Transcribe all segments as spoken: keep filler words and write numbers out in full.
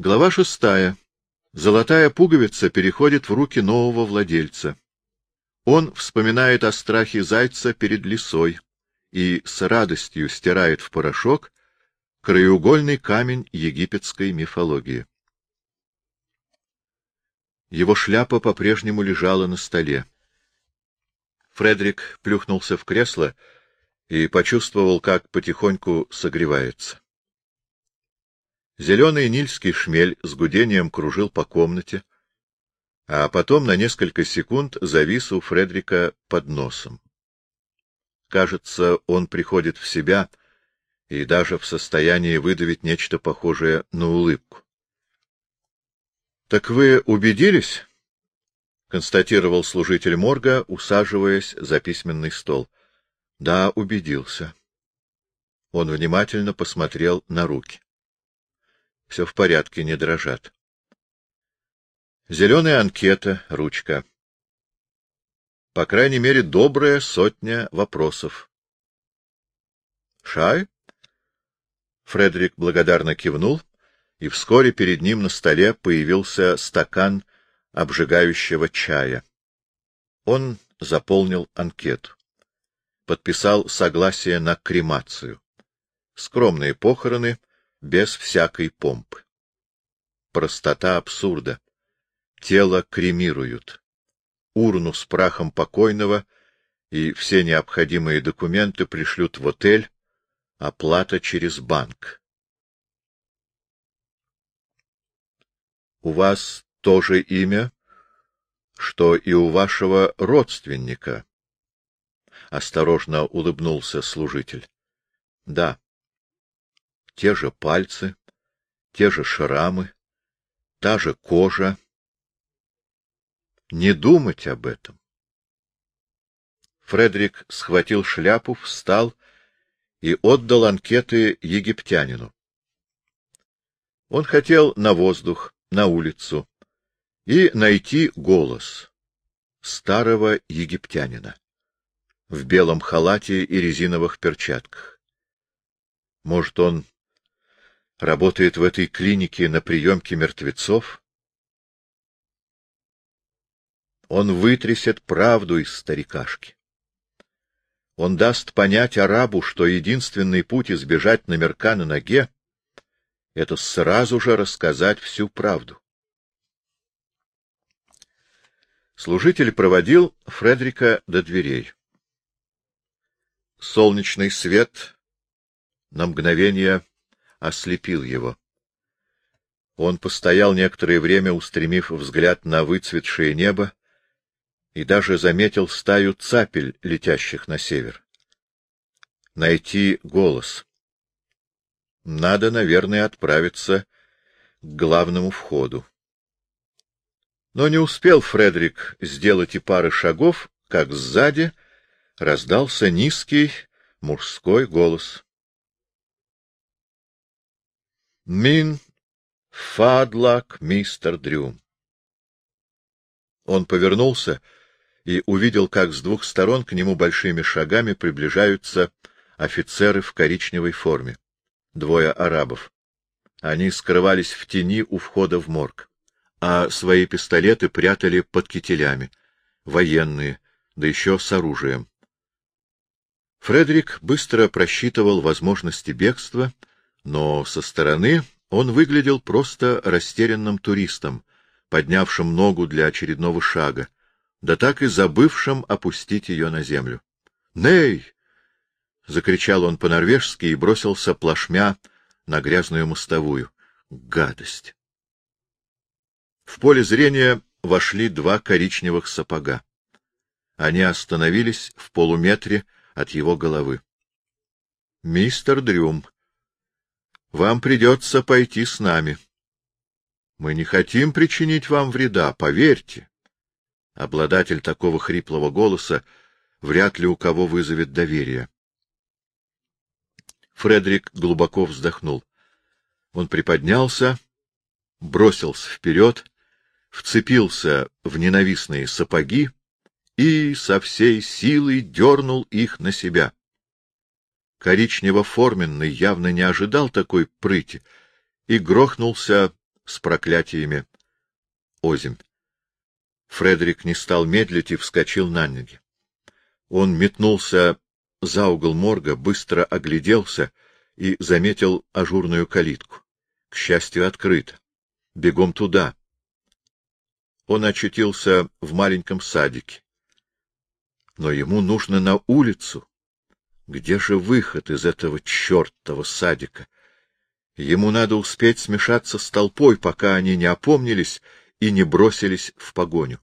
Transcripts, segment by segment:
Глава шестая. Золотая пуговица переходит в руки нового владельца. Он вспоминает о страхе зайца перед лисой и с радостью стирает в порошок краеугольный камень египетской мифологии. Его шляпа по-прежнему лежала на столе. Фредерик плюхнулся в кресло и почувствовал, как потихоньку согревается. Зеленый нильский шмель с гудением кружил по комнате, а потом на несколько секунд завис у Фредерика под носом. Кажется, он приходит в себя и даже в состоянии выдавить нечто похожее на улыбку. — Так вы убедились? — констатировал служитель морга, усаживаясь за письменный стол. — Да, убедился. Он внимательно посмотрел на руки. Все в порядке, не дрожат. Зеленая анкета, ручка. По крайней мере, добрая сотня вопросов. Шай? Фредерик благодарно кивнул, и вскоре перед ним на столе появился стакан обжигающего чая. Он заполнил анкету. Подписал согласие на кремацию. Скромные похороны, без всякой помпы. Простота абсурда. Тело кремируют. Урну с прахом покойного и все необходимые документы пришлют в отель, оплата через банк. — У вас то же имя, что и у вашего родственника? — осторожно улыбнулся служитель. — Да. Те же пальцы, те же шрамы, та же кожа. Не думать об этом. Фредерик схватил шляпу, встал и отдал анкеты египтянину. Он хотел на воздух, на улицу, и найти голос старого египтянина в белом халате и резиновых перчатках. Может, он работает в этой клинике на приемке мертвецов? Он вытрясет правду из старикашки. Он даст понять арабу, что единственный путь избежать номерка на ноге — это сразу же рассказать всю правду. Служитель проводил Фредерика до дверей. Солнечный свет на мгновение ослепил его. Он постоял некоторое время, устремив взгляд на выцветшее небо, и даже заметил стаю цапель, летящих на север. Найти голос. Надо, наверное, отправиться к главному входу. Но не успел Фредерик сделать и пары шагов, как сзади раздался низкий мужской голос. Мин фадлак, мистер Дрю. Он повернулся и увидел, как с двух сторон к нему большими шагами приближаются офицеры в коричневой форме. Двое арабов. Они скрывались в тени у входа в морг, а свои пистолеты прятали под кителями. Военные, да еще с оружием. Фредерик быстро просчитывал возможности бегства, но со стороны он выглядел просто растерянным туристом, поднявшим ногу для очередного шага, да так и забывшим опустить ее на землю. «Ней!» — закричал он по-норвежски и бросился плашмя на грязную мостовую. Гадость! В поле зрения вошли два коричневых сапога. Они остановились в полуметре от его головы. — Мистер Дрюм, вам придется пойти с нами. Мы не хотим причинить вам вреда, поверьте. Обладатель такого хриплого голоса вряд ли у кого вызовет доверие. Фредерик глубоко вздохнул. Он приподнялся, бросился вперед, вцепился в ненавистные сапоги и со всей силой дернул их на себя. Коричнево-форменный явно не ожидал такой прыти и грохнулся с проклятиями озимь. Фредерик не стал медлить и вскочил на ноги. Он метнулся за угол морга, быстро огляделся и заметил ажурную калитку. К счастью, открыто. Бегом туда. Он очутился в маленьком садике. Но ему нужно на улицу. Где же выход из этого чертова садика? Ему надо успеть смешаться с толпой, пока они не опомнились и не бросились в погоню.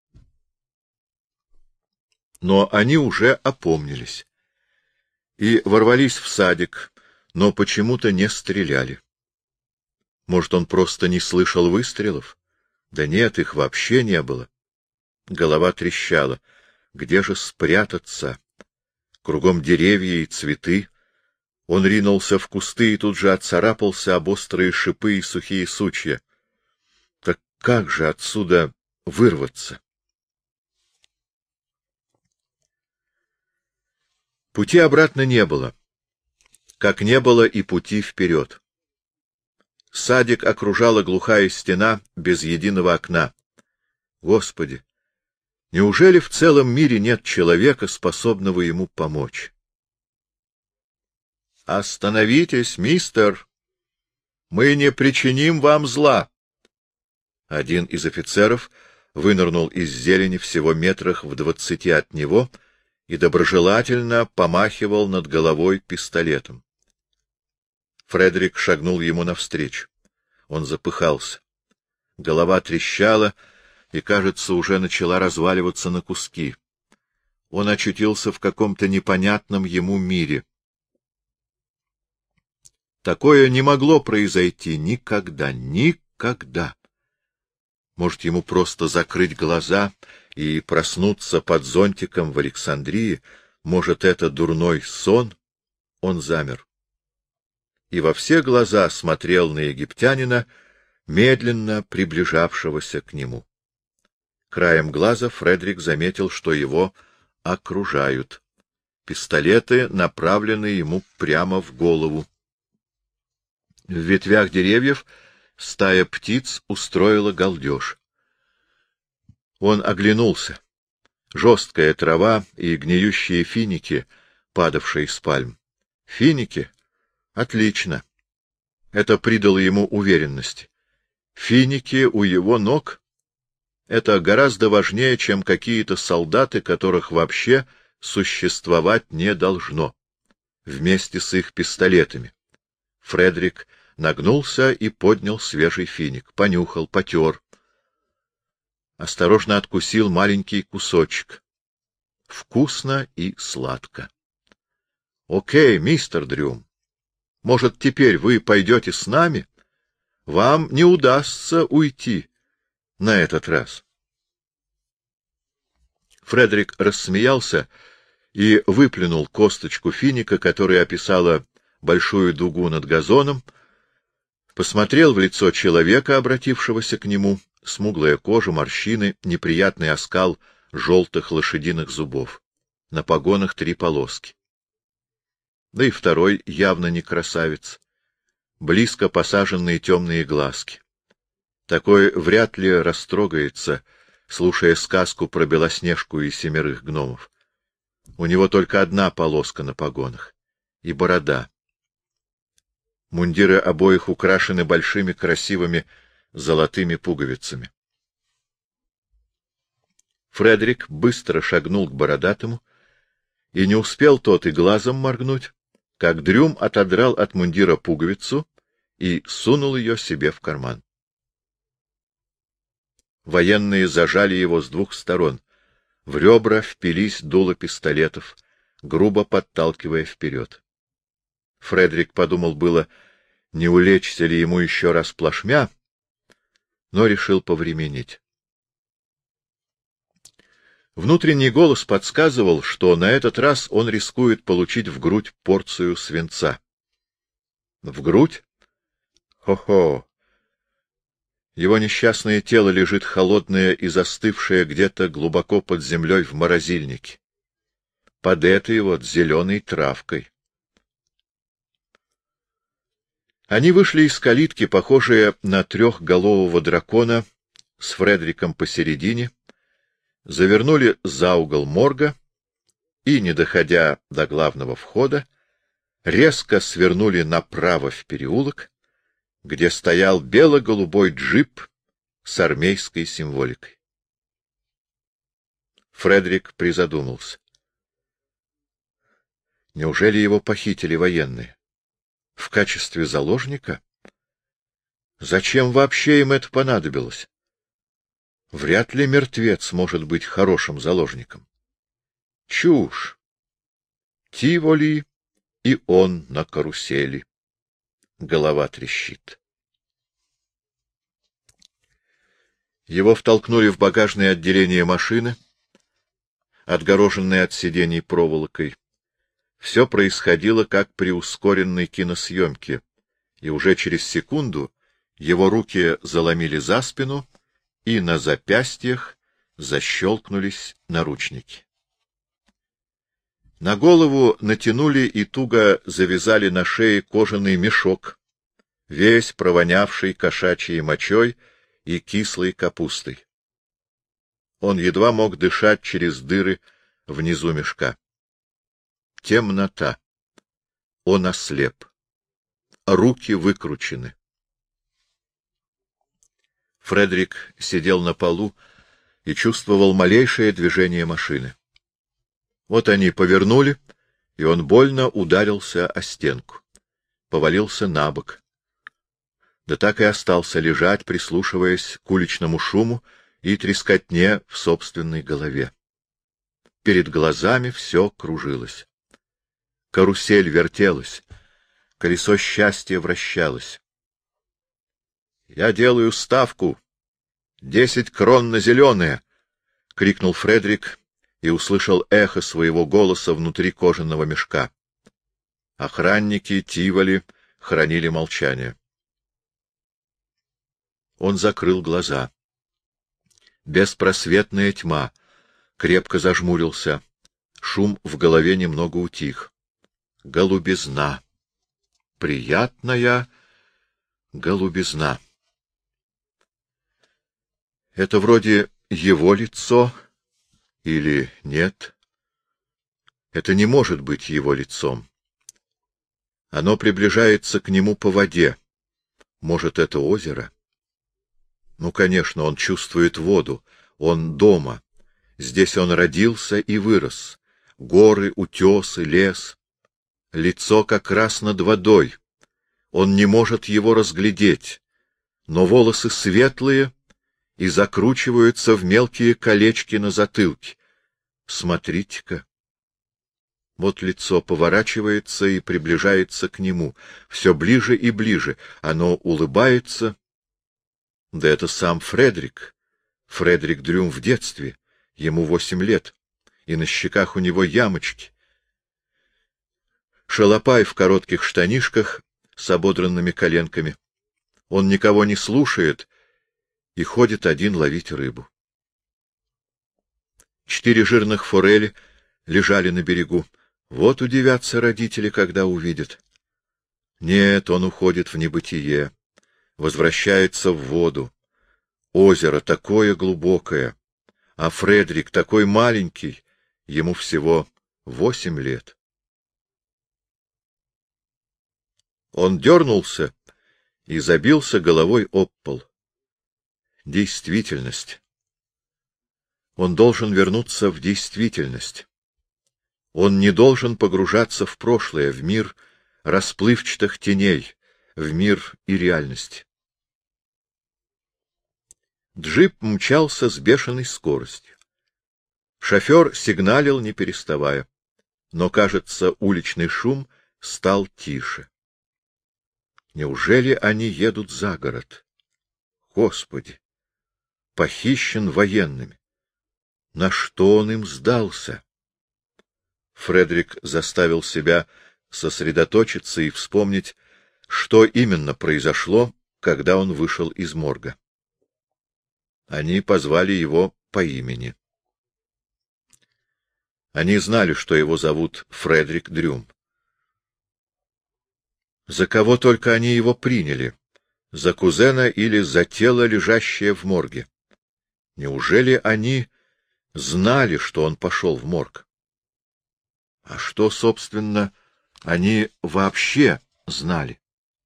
Но они уже опомнились и ворвались в садик, но почему-то не стреляли. Может, он просто не слышал выстрелов? Да нет, их вообще не было. Голова трещала. Где же спрятаться? Кругом деревья и цветы. Он ринулся в кусты и тут же отцарапался об острые шипы и сухие сучья. Так как же отсюда вырваться? Пути обратно не было, как не было и пути вперед. Садик окружала глухая стена без единого окна. Господи, неужели в целом мире нет человека, способного ему помочь? «Остановитесь, мистер! Мы не причиним вам зла!» Один из офицеров вынырнул из зелени всего метрах в двадцати от него и доброжелательно помахивал над головой пистолетом. Фредерик шагнул ему навстречу. Он запыхался. Голова трещала и, кажется, уже начала разваливаться на куски. Он очутился в каком-то непонятном ему мире. Такое не могло произойти никогда, никогда. Может, ему просто закрыть глаза и проснуться под зонтиком в Александрии? Может, это дурной сон? Он замер. И во все глаза смотрел на египтянина, медленно приближавшегося к нему. Краем глаза Фредерик заметил, что его окружают. Пистолеты направлены ему прямо в голову. В ветвях деревьев стая птиц устроила галдеж. Он оглянулся. Жесткая трава и гниющие финики, падавшие с пальм. Финики? Отлично. Это придало ему уверенности. Финики у его ног — это гораздо важнее, чем какие-то солдаты, которых вообще существовать не должно, вместе с их пистолетами. Фредерик нагнулся и поднял свежий финик, понюхал, потер. Осторожно откусил маленький кусочек. Вкусно и сладко. — Окей, мистер Дрюм. Может, теперь вы пойдете с нами? Вам не удастся уйти на этот раз. Фредерик рассмеялся и выплюнул косточку финика, которая описала большую дугу над газоном, посмотрел в лицо человека, обратившегося к нему, смуглая кожа, морщины, неприятный оскал желтых лошадиных зубов. На погонах три полоски. Да и второй явно не красавец. Близко посаженные темные глазки. Такой вряд ли растрогается, слушая сказку про Белоснежку и семерых гномов. У него только одна полоска на погонах. И борода. Мундиры обоих украшены большими красивыми золотыми пуговицами. Фредерик быстро шагнул к бородатому, и не успел тот и глазом моргнуть, как Дрюм отодрал от мундира пуговицу и сунул ее себе в карман. Военные зажали его с двух сторон. В ребра впились дула пистолетов, грубо подталкивая вперед. Фредерик подумал было, не улечься ли ему еще раз плашмя, но решил повременить. Внутренний голос подсказывал, что на этот раз он рискует получить в грудь порцию свинца. В грудь? Хо-хо! Его несчастное тело лежит холодное и застывшее где-то глубоко под землей в морозильнике. Под этой вот зеленой травкой. Они вышли из калитки, похожие на трехголового дракона, с Фредриком посередине, завернули за угол морга и, не доходя до главного входа, резко свернули направо в переулок, где стоял бело-голубой джип с армейской символикой. Фредрик призадумался. Неужели его похитили военные? В качестве заложника? Зачем вообще им это понадобилось? Вряд ли мертвец может быть хорошим заложником. Чушь! Тиволи, и он на карусели. Голова трещит. Его втолкнули в багажное отделение машины, отгороженное от сидений проволокой. Все происходило как при ускоренной киносъемке, и уже через секунду его руки заломили за спину, и на запястьях защелкнулись наручники. На голову натянули и туго завязали на шее кожаный мешок, весь провонявший кошачьей мочой и кислой капустой. Он едва мог дышать через дыры внизу мешка. Темнота. Он ослеп. Руки выкручены. Фредрик сидел на полу и чувствовал малейшее движение машины. Вот они повернули, и он больно ударился о стенку. Повалился на бок. Да так и остался лежать, прислушиваясь к уличному шуму и трескотне в собственной голове. Перед глазами все кружилось. Карусель вертелась, колесо счастья вращалось. — Я делаю ставку. Десять крон на зеленое! — крикнул Фредрик и услышал эхо своего голоса внутри кожаного мешка. Охранники Тиволи хранили молчание. Он закрыл глаза. Беспросветная тьма. Крепко зажмурился. Шум в голове немного утих. Голубизна. Приятная голубизна. Это вроде его лицо или нет? Это не может быть его лицом. Оно приближается к нему по воде. Может, это озеро? Ну, конечно, он чувствует воду. Он дома. Здесь он родился и вырос. Горы, утесы, лес. Лицо как раз над водой. Он не может его разглядеть. Но волосы светлые и закручиваются в мелкие колечки на затылке. Смотрите-ка. Вот лицо поворачивается и приближается к нему. Все ближе и ближе. Оно улыбается. Да это сам Фредрик. Фредрик Дрюм в детстве. Ему восемь лет. И на щеках у него ямочки. Шалопай в коротких штанишках с ободранными коленками. Он никого не слушает и ходит один ловить рыбу. Четыре жирных форели лежали на берегу. Вот удивятся родители, когда увидят. Нет, он уходит в небытие, возвращается в воду. Озеро такое глубокое, а Фредрик такой маленький, ему всего восемь лет. Он дернулся и забился головой об пол. Действительность. Он должен вернуться в действительность. Он не должен погружаться в прошлое, в мир расплывчатых теней, в мир и реальность. Джип мчался с бешеной скоростью. Шофер сигналил, не переставая, но, кажется, уличный шум стал тише. Неужели они едут за город? Господи! Похищен военными. На что он им сдался? Фредрик заставил себя сосредоточиться и вспомнить, что именно произошло, когда он вышел из морга. Они позвали его по имени. Они знали, что его зовут Фредрик Дрюм. За кого только они его приняли? За кузена или за тело, лежащее в морге? Неужели они знали, что он пошел в морг? А что, собственно, они вообще знали?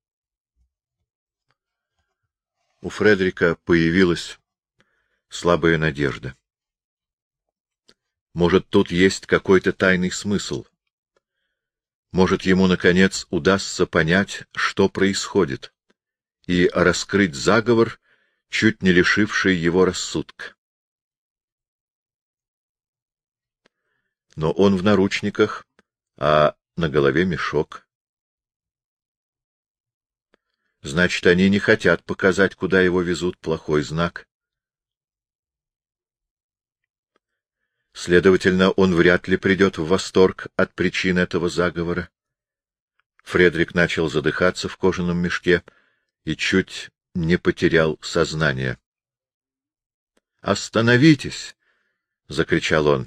У Фредрика появилась слабая надежда. Может, тут есть какой-то тайный смысл. Может, ему, наконец, удастся понять, что происходит, и раскрыть заговор, чуть не лишивший его рассудка. Но он в наручниках, а на голове мешок. Значит, они не хотят показать, куда его везут, плохой знак. Следовательно, он вряд ли придет в восторг от причин этого заговора. Фредрик начал задыхаться в кожаном мешке и чуть не потерял сознание. — Остановитесь! — закричал он.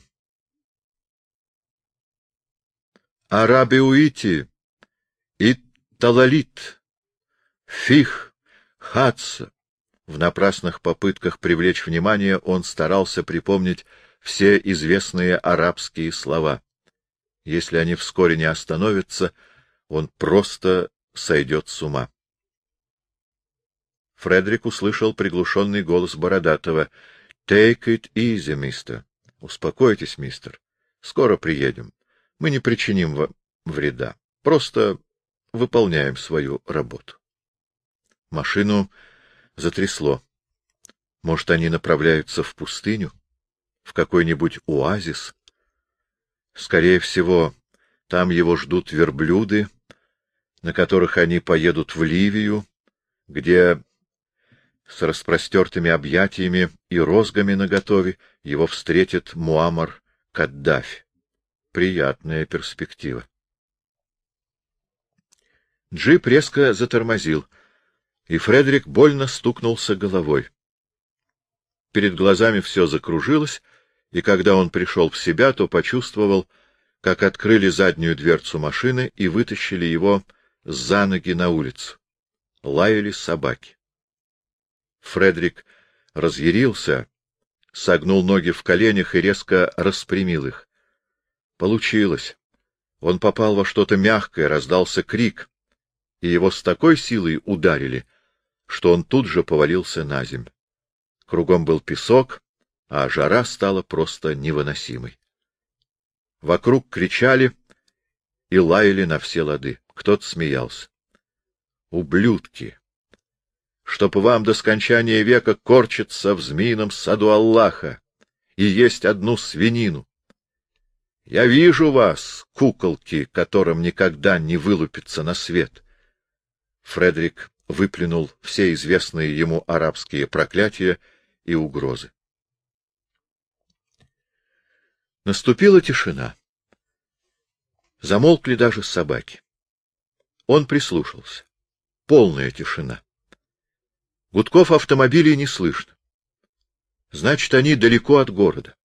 — Арабиуити! И талалит! Фих! Хатса! В напрасных попытках привлечь внимание он старался припомнить все известные арабские слова. Если они вскоре не остановятся, он просто сойдет с ума. Фредрик услышал приглушенный голос Бородатого. — Take it easy, мистер. — Успокойтесь, мистер. Скоро приедем. Мы не причиним вам вреда. Просто выполняем свою работу. Машину затрясло. Может, они направляются в пустыню? В какой-нибудь оазис? Скорее всего, там его ждут верблюды, на которых они поедут в Ливию, где с распростертыми объятиями и розгами наготове его встретит Муаммар Каддафи. Приятная перспектива. Джип резко затормозил, и Фредрик больно стукнулся головой. Перед глазами все закружилось, и когда он пришел в себя, то почувствовал, как открыли заднюю дверцу машины и вытащили его за ноги на улицу. Лаяли собаки. Фредрик разъярился, согнул ноги в коленях и резко распрямил их. Получилось. Он попал во что-то мягкое, раздался крик, и его с такой силой ударили, что он тут же повалился на землю. Кругом был песок, а жара стала просто невыносимой. Вокруг кричали и лаяли на все лады. Кто-то смеялся. Ублюдки! Чтоб вам до скончания века корчиться в змеином саду Аллаха и есть одну свинину. Я вижу вас, куколки, которым никогда не вылупится на свет. Фредрик выплюнул все известные ему арабские проклятия и угрозы. Наступила тишина. Замолкли даже собаки. Он прислушался. Полная тишина. Гудков автомобилей не слышно. Значит, они далеко от города.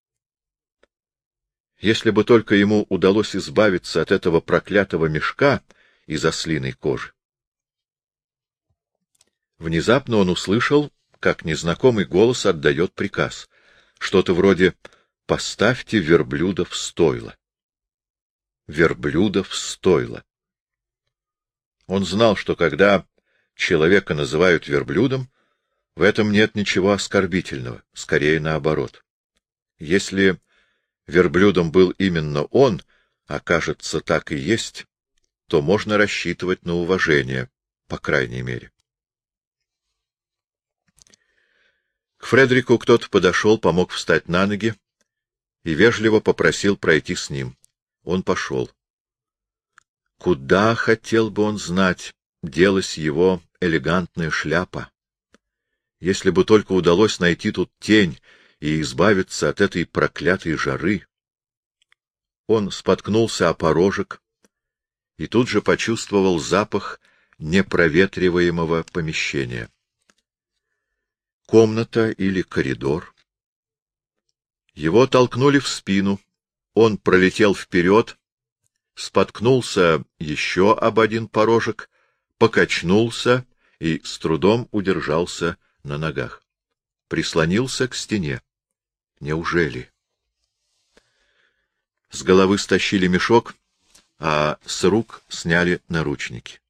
Если бы только ему удалось избавиться от этого проклятого мешка из ослиной кожи. Внезапно он услышал, как незнакомый голос отдает приказ. Что-то вроде «поставьте верблюда в стойло». Верблюда в стойло. Он знал, что когда человека называют верблюдом, в этом нет ничего оскорбительного, скорее наоборот. Если верблюдом был именно он, а кажется, так и есть, то можно рассчитывать на уважение, по крайней мере. К Фредрику кто-то подошел, помог встать на ноги и вежливо попросил пройти с ним. Он пошел. Куда, хотел бы он знать, делась его элегантная шляпа? Если бы только удалось найти тут тень и избавиться от этой проклятой жары. Он споткнулся о порожек и тут же почувствовал запах непроветриваемого помещения. Комната или коридор. Его толкнули в спину, он пролетел вперед, споткнулся еще об один порожек, покачнулся и с трудом удержался на ногах. Прислонился к стене. Неужели? С головы стащили мешок, а с рук сняли наручники.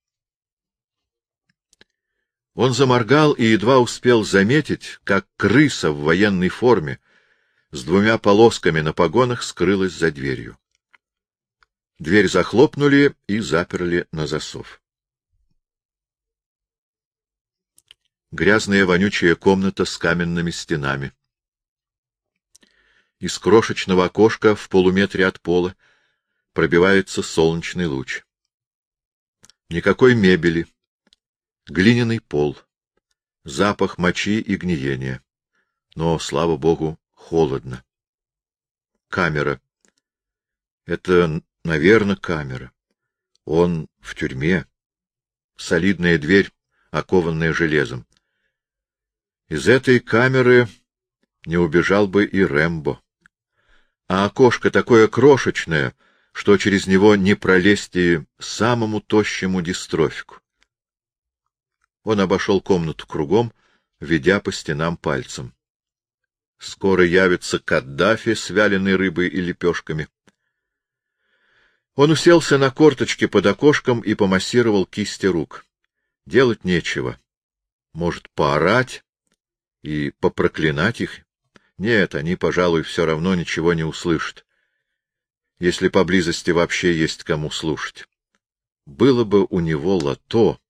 Он заморгал и едва успел заметить, как крыса в военной форме с двумя полосками на погонах скрылась за дверью. Дверь захлопнули и заперли на засов. Грязная вонючая комната с каменными стенами. Из крошечного окошка в полуметре от пола пробивается солнечный луч. Никакой мебели, глиняный пол, запах мочи и гниения. Но, слава богу, холодно. Камера. Это, наверное, камера. Он в тюрьме. Солидная дверь, окованная железом. Из этой камеры не убежал бы и Рэмбо. А окошко такое крошечное, что через него не пролезть и самому тощему дистрофику. Он обошел комнату кругом, ведя по стенам пальцем. Скоро явится Каддафи с вяленой рыбой и лепешками. Он уселся на корточки под окошком и помассировал кисти рук. Делать нечего. Может, поорать и попроклинать их? Нет, они, пожалуй, все равно ничего не услышат. Если поблизости вообще есть кому слушать. Было бы у него лото.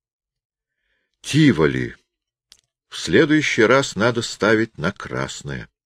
Тиволи. В следующий раз надо ставить на красное.